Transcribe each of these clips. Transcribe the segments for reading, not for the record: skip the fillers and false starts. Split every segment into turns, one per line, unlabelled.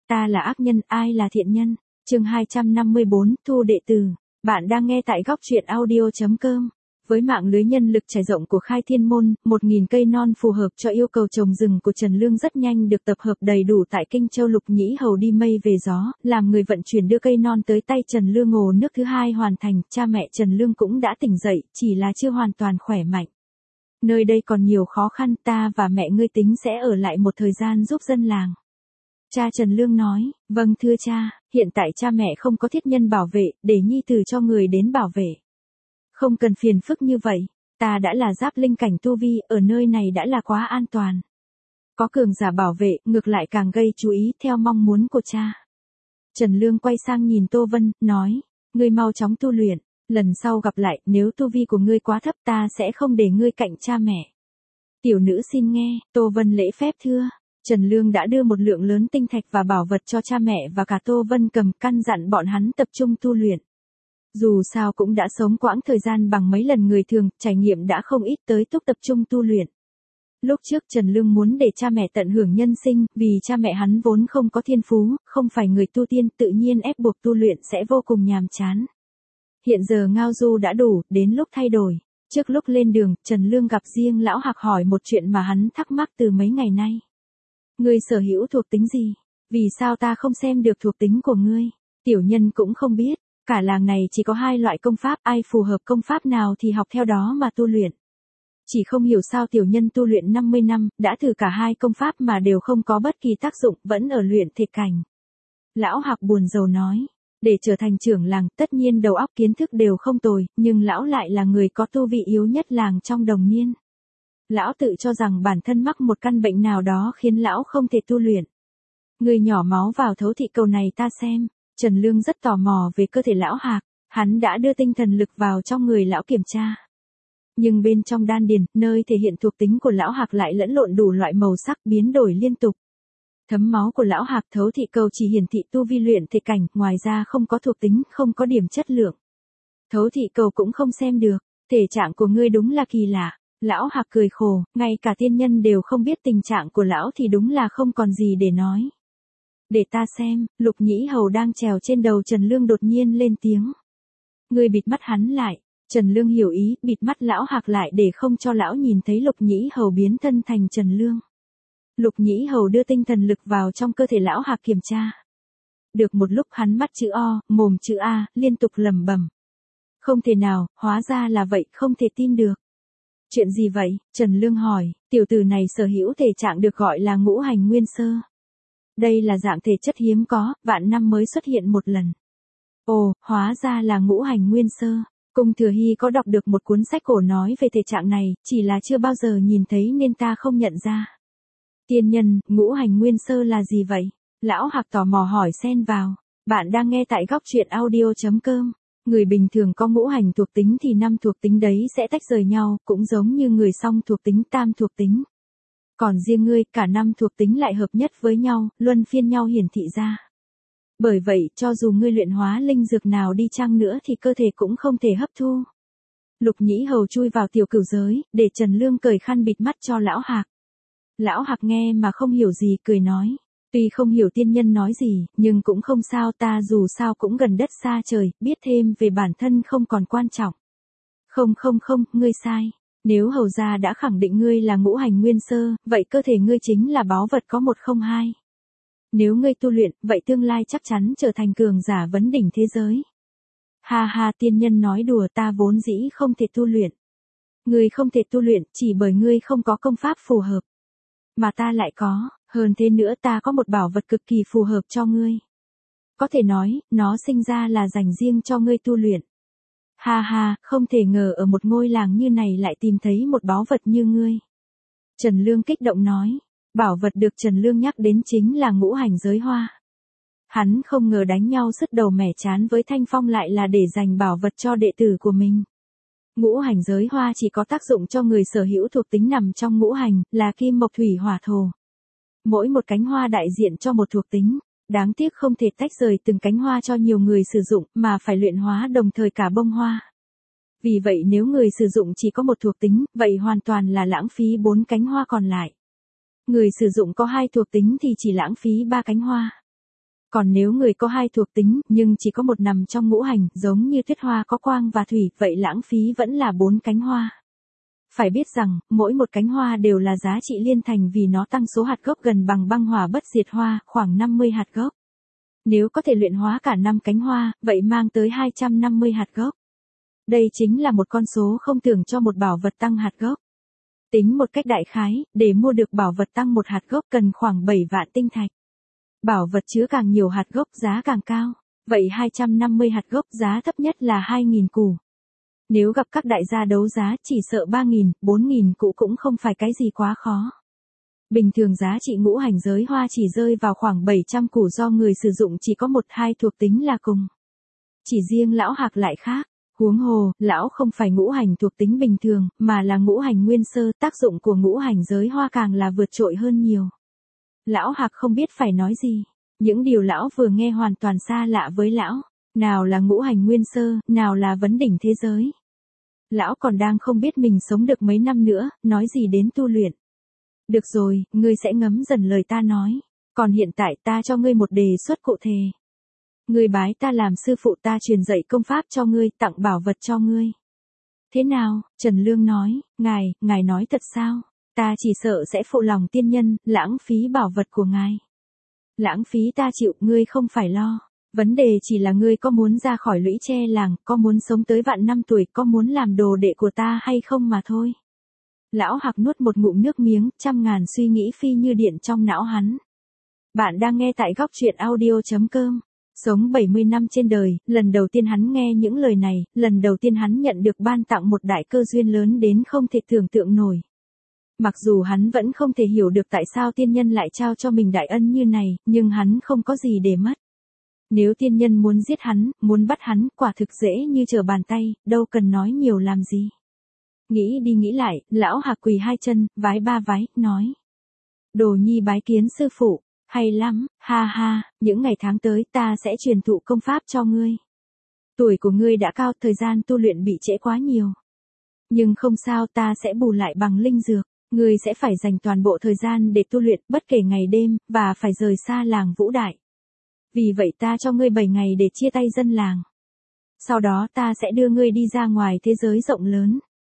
ta là ác nhân, ai là thiện nhân? Chương 254, thu đệ tử. Bạn đang nghe tại góc truyện audio.com. Với mạng lưới nhân lực trải rộng của Khai Thiên Môn, 1.000 cây non phù hợp cho yêu cầu trồng rừng của Trần Lương rất nhanh được tập hợp đầy đủ tại Kinh Châu. Lục Nhĩ Hầu đi mây về gió, làm người vận chuyển đưa cây non tới tay Trần Lương. Ồ, nước thứ hai hoàn thành, cha mẹ Trần Lương cũng đã tỉnh dậy, chỉ là chưa hoàn toàn khỏe mạnh. Nơi đây còn nhiều khó khăn, ta và mẹ ngươi tính sẽ ở lại một thời gian giúp dân làng. Cha Trần Lương nói, vâng thưa cha, hiện tại cha mẹ không có thiết nhân bảo vệ, để nhi tử cho người đến bảo vệ. Không cần phiền phức như vậy, ta đã là giáp linh cảnh tu vi, ở nơi này đã là quá an toàn. Có cường giả bảo vệ, ngược lại càng gây chú ý theo mong muốn của cha. Trần Lương quay sang nhìn Tô Vân, nói, ngươi mau chóng tu luyện, lần sau gặp lại, nếu tu vi của ngươi quá thấp ta sẽ không để ngươi cạnh cha mẹ. Tiểu nữ xin nghe, Tô Vân lễ phép thưa. Trần Lương đã đưa một lượng lớn tinh thạch và bảo vật cho cha mẹ và cả Tô Vân Cầm, căn dặn bọn hắn tập trung tu luyện. Dù sao cũng đã sống quãng thời gian bằng mấy lần người thường, trải nghiệm đã không ít, tới túc tập trung tu luyện. Lúc trước Trần Lương muốn để cha mẹ tận hưởng nhân sinh, vì cha mẹ hắn vốn không có thiên phú, không phải người tu tiên, tự nhiên ép buộc tu luyện sẽ vô cùng nhàm chán. Hiện giờ ngao du đã đủ, đến lúc thay đổi. Trước lúc lên đường, Trần Lương gặp riêng Lão Hạc hỏi một chuyện mà hắn thắc mắc từ mấy ngày nay. Ngươi sở hữu thuộc tính gì? Vì sao ta không xem được thuộc tính của ngươi? Tiểu nhân cũng không biết, cả làng này chỉ có 2 loại công pháp, ai phù hợp công pháp nào thì học theo đó mà tu luyện. Chỉ không hiểu sao tiểu nhân tu luyện 50 năm, đã thử cả 2 công pháp mà đều không có bất kỳ tác dụng, vẫn ở luyện thể cảnh. Lão Hạc buồn rầu nói, để trở thành trưởng làng, tất nhiên đầu óc kiến thức đều không tồi, nhưng lão lại là người có tu vị yếu nhất làng trong đồng niên. Lão tự cho rằng bản thân mắc một căn bệnh nào đó khiến lão không thể tu luyện. Người nhỏ máu vào thấu thị cầu này ta xem. Trần Lương rất tò mò về cơ thể Lão Hạc, hắn đã đưa tinh thần lực vào trong người lão kiểm tra. Nhưng bên trong đan điền, nơi thể hiện thuộc tính của Lão Hạc lại lẫn lộn đủ loại màu sắc, biến đổi liên tục. Thấm máu của Lão Hạc thấu thị cầu chỉ hiển thị tu vi luyện thể cảnh, ngoài ra không có thuộc tính, không có điểm chất lượng. Thấu thị cầu cũng không xem được, thể trạng của ngươi đúng là kỳ lạ. Lão Hạc cười khổ, ngay cả tiên nhân đều không biết tình trạng của lão thì đúng là không còn gì để nói. Để ta xem, Lục Nhĩ Hầu đang trèo trên đầu Trần Lương đột nhiên lên tiếng. Ngươi bịt mắt hắn lại. Trần Lương hiểu ý, bịt mắt Lão Hạc lại để không cho lão nhìn thấy Lục Nhĩ Hầu biến thân thành Trần Lương. Lục Nhĩ Hầu đưa tinh thần lực vào trong cơ thể Lão Hạc kiểm tra. Được một lúc hắn mắt chữ O, mồm chữ A, liên tục lẩm bẩm. Không thể nào, hóa ra là vậy, không thể tin được. Chuyện gì vậy? Trần Lương hỏi, tiểu tử này sở hữu thể trạng được gọi là ngũ hành nguyên sơ. Đây là dạng thể chất hiếm có, vạn năm mới xuất hiện một lần. Ồ, hóa ra là ngũ hành nguyên sơ. Cung Thừa Hy có đọc được một cuốn sách cổ nói về thể trạng này, chỉ là chưa bao giờ nhìn thấy nên ta không nhận ra. Tiên nhân, ngũ hành nguyên sơ là gì vậy? Lão Hạc tò mò hỏi xen vào. Bạn đang nghe tại góc truyện audio.com. Người bình thường có ngũ hành thuộc tính thì 5 thuộc tính đấy sẽ tách rời nhau, cũng giống như người song thuộc tính, tam thuộc tính. Còn riêng ngươi, cả 5 thuộc tính lại hợp nhất với nhau, luân phiên nhau hiển thị ra. Bởi vậy, cho dù ngươi luyện hóa linh dược nào đi chăng nữa thì cơ thể cũng không thể hấp thu. Lục Nhĩ Hầu chui vào tiểu cửu giới, để Trần Lương cởi khăn bịt mắt cho Lão Hạc. Lão Hạc nghe mà không hiểu gì, cười nói. Tuy không hiểu tiên nhân nói gì, nhưng cũng không sao, ta dù sao cũng gần đất xa trời, biết thêm về bản thân không còn quan trọng. Không, ngươi sai. Nếu hầu gia đã khẳng định ngươi là ngũ hành nguyên sơ, vậy cơ thể ngươi chính là báu vật có 102. Nếu ngươi tu luyện, vậy tương lai chắc chắn trở thành cường giả vấn đỉnh thế giới. Ha ha, tiên nhân nói đùa, ta vốn dĩ không thể tu luyện. Ngươi không thể tu luyện chỉ bởi ngươi không có công pháp phù hợp. Mà ta lại có, hơn thế nữa ta có một bảo vật cực kỳ phù hợp cho ngươi. Có thể nói, nó sinh ra là dành riêng cho ngươi tu luyện. Ha ha, không thể ngờ ở một ngôi làng như này lại tìm thấy một báu vật như ngươi. Trần Lương kích động nói, bảo vật được Trần Lương nhắc đến chính là ngũ hành giới hoa. Hắn không ngờ đánh nhau sứt đầu mẻ chán với Thanh Phong lại là để dành bảo vật cho đệ tử của mình. Ngũ hành giới hoa chỉ có tác dụng cho người sở hữu thuộc tính nằm trong ngũ hành, là kim mộc thủy hỏa thổ. Mỗi một cánh hoa đại diện cho một thuộc tính. Đáng tiếc không thể tách rời từng cánh hoa cho nhiều người sử dụng, mà phải luyện hóa đồng thời cả bông hoa. Vì vậy nếu người sử dụng chỉ có một thuộc tính, vậy hoàn toàn là lãng phí 4 cánh hoa còn lại. Người sử dụng có 2 thuộc tính thì chỉ lãng phí 3 cánh hoa. Còn nếu người có hai thuộc tính, nhưng chỉ có một nằm trong ngũ hành, giống như tuyết hoa có quang và thủy, vậy lãng phí vẫn là 4 cánh hoa. Phải biết rằng, mỗi một cánh hoa đều là giá trị liên thành vì nó tăng số hạt gốc gần bằng băng hỏa bất diệt hoa, khoảng 50 hạt gốc. Nếu có thể luyện hóa cả 5 cánh hoa, vậy mang tới 250 hạt gốc. Đây chính là một con số không tưởng cho một bảo vật tăng hạt gốc. Tính một cách đại khái, để mua được bảo vật tăng một hạt gốc cần khoảng 7 vạn tinh thạch. Bảo vật chứa càng nhiều hạt gốc giá càng cao, vậy 250 hạt gốc giá thấp nhất là 2.000 củ. Nếu gặp các đại gia đấu giá chỉ sợ 3.000, 4.000 củ cũng không phải cái gì quá khó. Bình thường giá trị ngũ hành giới hoa chỉ rơi vào khoảng 700 củ do người sử dụng chỉ có 1-2 thuộc tính là cùng. Chỉ riêng lão Hạc lại khác, huống hồ, lão không phải ngũ hành thuộc tính bình thường, mà là ngũ hành nguyên sơ, tác dụng của ngũ hành giới hoa càng là vượt trội hơn nhiều. Lão Hạc không biết phải nói gì, những điều lão vừa nghe hoàn toàn xa lạ với lão, nào là ngũ hành nguyên sơ, nào là vấn đỉnh thế giới. Lão còn đang không biết mình sống được mấy năm nữa, nói gì đến tu luyện. Được rồi, ngươi sẽ ngấm dần lời ta nói, còn hiện tại ta cho ngươi một đề xuất cụ thể. Ngươi bái ta làm sư phụ, ta truyền dạy công pháp cho ngươi, tặng bảo vật cho ngươi. Thế nào? Trần Lương nói, ngài nói thật sao? Ta chỉ sợ sẽ phụ lòng tiên nhân, lãng phí bảo vật của ngài. Lãng phí ta chịu, ngươi không phải lo. Vấn đề chỉ là ngươi có muốn ra khỏi lũy tre làng, có muốn sống tới vạn năm tuổi, có muốn làm đồ đệ của ta hay không mà thôi. Lão Hạc nuốt một ngụm nước miếng, trăm ngàn suy nghĩ phi như điện trong não hắn. Bạn đang nghe tại góc truyện audio.com. Sống 70 năm trên đời, lần đầu tiên hắn nghe những lời này, lần đầu tiên hắn nhận được ban tặng một đại cơ duyên lớn đến không thể tưởng tượng nổi. Mặc dù hắn vẫn không thể hiểu được tại sao tiên nhân lại trao cho mình đại ân như này, nhưng hắn không có gì để mất. Nếu tiên nhân muốn giết hắn, muốn bắt hắn, quả thực dễ như trở bàn tay, đâu cần nói nhiều làm gì. Nghĩ đi nghĩ lại, lão Hạc quỳ 2 chân, vái 3 vái, nói. Đồ nhi bái kiến sư phụ, hay lắm, ha ha, những ngày tháng tới ta sẽ truyền thụ công pháp cho ngươi. Tuổi của ngươi đã cao, thời gian tu luyện bị trễ quá nhiều. Nhưng không sao, ta sẽ bù lại bằng linh dược, ngươi sẽ phải dành toàn bộ thời gian để tu luyện bất kể ngày đêm, và phải rời xa làng Vũ Đại. Vì vậy ta cho ngươi 7 ngày để chia tay dân làng. Sau đó ta sẽ đưa ngươi đi ra ngoài thế giới rộng lớn.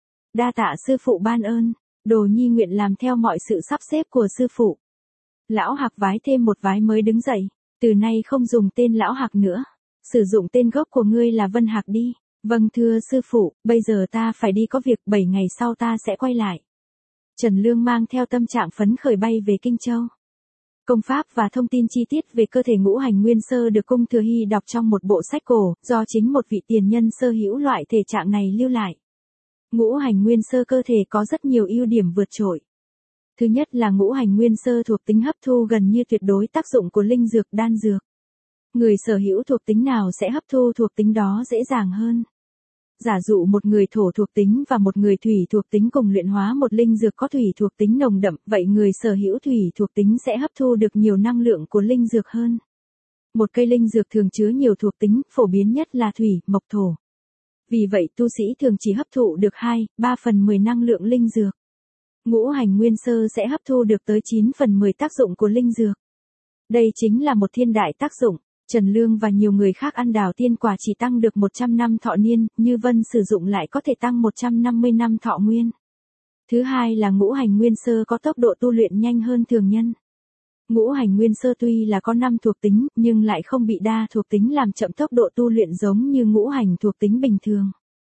Đa tạ sư phụ ban ơn, đồ nhi nguyện làm theo mọi sự sắp xếp của sư phụ. Lão Hạc vái thêm một vái mới đứng dậy, từ nay không dùng tên lão Hạc nữa, sử dụng tên gốc của ngươi là Vân Hạc đi. Vâng thưa sư phụ, bây giờ ta phải đi có việc, 7 ngày sau ta sẽ quay lại. Trần Lương mang theo tâm trạng phấn khởi bay về Kinh Châu. Công pháp và thông tin chi tiết về cơ thể ngũ hành nguyên sơ được Cung Thừa Hy đọc trong một bộ sách cổ, do chính một vị tiền nhân sở hữu loại thể trạng này lưu lại. Ngũ hành nguyên sơ cơ thể có rất nhiều ưu điểm vượt trội. Thứ nhất là ngũ hành nguyên sơ thuộc tính hấp thu gần như tuyệt đối tác dụng của linh dược đan dược. Người sở hữu thuộc tính nào sẽ hấp thu thuộc tính đó dễ dàng hơn. Giả dụ một người thổ thuộc tính và một người thủy thuộc tính cùng luyện hóa một linh dược có thủy thuộc tính nồng đậm, vậy người sở hữu thủy thuộc tính sẽ hấp thu được nhiều năng lượng của linh dược hơn. Một cây linh dược thường chứa nhiều thuộc tính, phổ biến nhất là thủy, mộc, thổ. Vì vậy tu sĩ thường chỉ hấp thụ được 2-3 phần 10 năng lượng linh dược. Ngũ hành nguyên sơ sẽ hấp thu được tới 9 phần 10 tác dụng của linh dược. Đây chính là một thiên đại tác dụng. Trần Lương và nhiều người khác ăn đào tiên quả chỉ tăng được 100 năm thọ niên, Như Vân sử dụng lại có thể tăng 150 năm thọ nguyên. Thứ hai là ngũ hành nguyên sơ có tốc độ tu luyện nhanh hơn thường nhân. Ngũ hành nguyên sơ tuy là có 5 thuộc tính, nhưng lại không bị đa thuộc tính làm chậm tốc độ tu luyện giống như ngũ hành thuộc tính bình thường.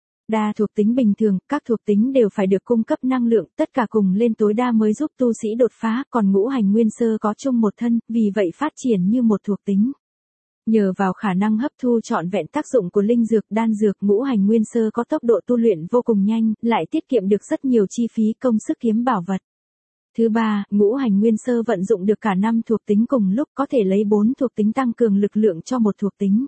Đa thuộc tính bình thường, các thuộc tính đều phải được cung cấp năng lượng, tất cả cùng lên tối đa mới giúp tu sĩ đột phá, còn ngũ hành nguyên sơ có chung một thân, vì vậy phát triển như một thuộc tính. Nhờ vào khả năng hấp thu trọn vẹn tác dụng của linh dược đan dược, ngũ hành nguyên sơ có tốc độ tu luyện vô cùng nhanh, lại tiết kiệm được rất nhiều chi phí công sức kiếm bảo vật. Thứ ba, ngũ hành nguyên sơ vận dụng được cả 5 thuộc tính cùng lúc, có thể lấy 4 thuộc tính tăng cường lực lượng cho một thuộc tính.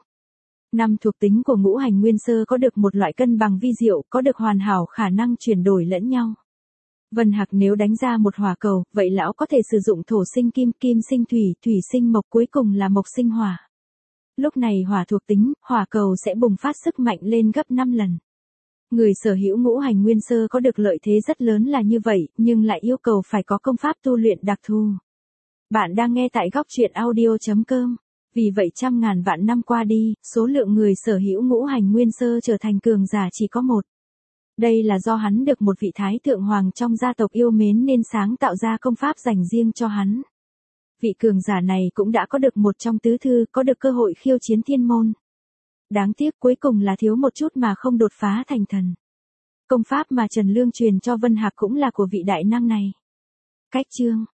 5 thuộc tính của ngũ hành nguyên sơ có được một loại cân bằng vi diệu, có được hoàn hảo khả năng chuyển đổi lẫn nhau. Vân Hạc nếu đánh ra một hỏa cầu, vậy lão có thể sử dụng thổ sinh kim, kim sinh thủy, thủy sinh mộc, cuối cùng là mộc sinh hỏa. Lúc này hỏa thuộc tính, hỏa cầu sẽ bùng phát sức mạnh lên gấp 5 lần. Người sở hữu ngũ hành nguyên sơ có được lợi thế rất lớn là như vậy, nhưng lại yêu cầu phải có công pháp tu luyện đặc thù. Bạn đang nghe tại góc truyện audio.com. Vì vậy trăm ngàn vạn năm qua đi, số lượng người sở hữu ngũ hành nguyên sơ trở thành cường giả chỉ có một. Đây là do hắn được một vị thái thượng hoàng trong gia tộc yêu mến nên sáng tạo ra công pháp dành riêng cho hắn. Vị cường giả này cũng đã có được một trong tứ thư, có được cơ hội khiêu chiến thiên môn. Đáng tiếc cuối cùng là thiếu một chút mà không đột phá thành thần. Công pháp mà Trần Lương truyền cho Vân Hạc cũng là của vị đại năng này. Cách chương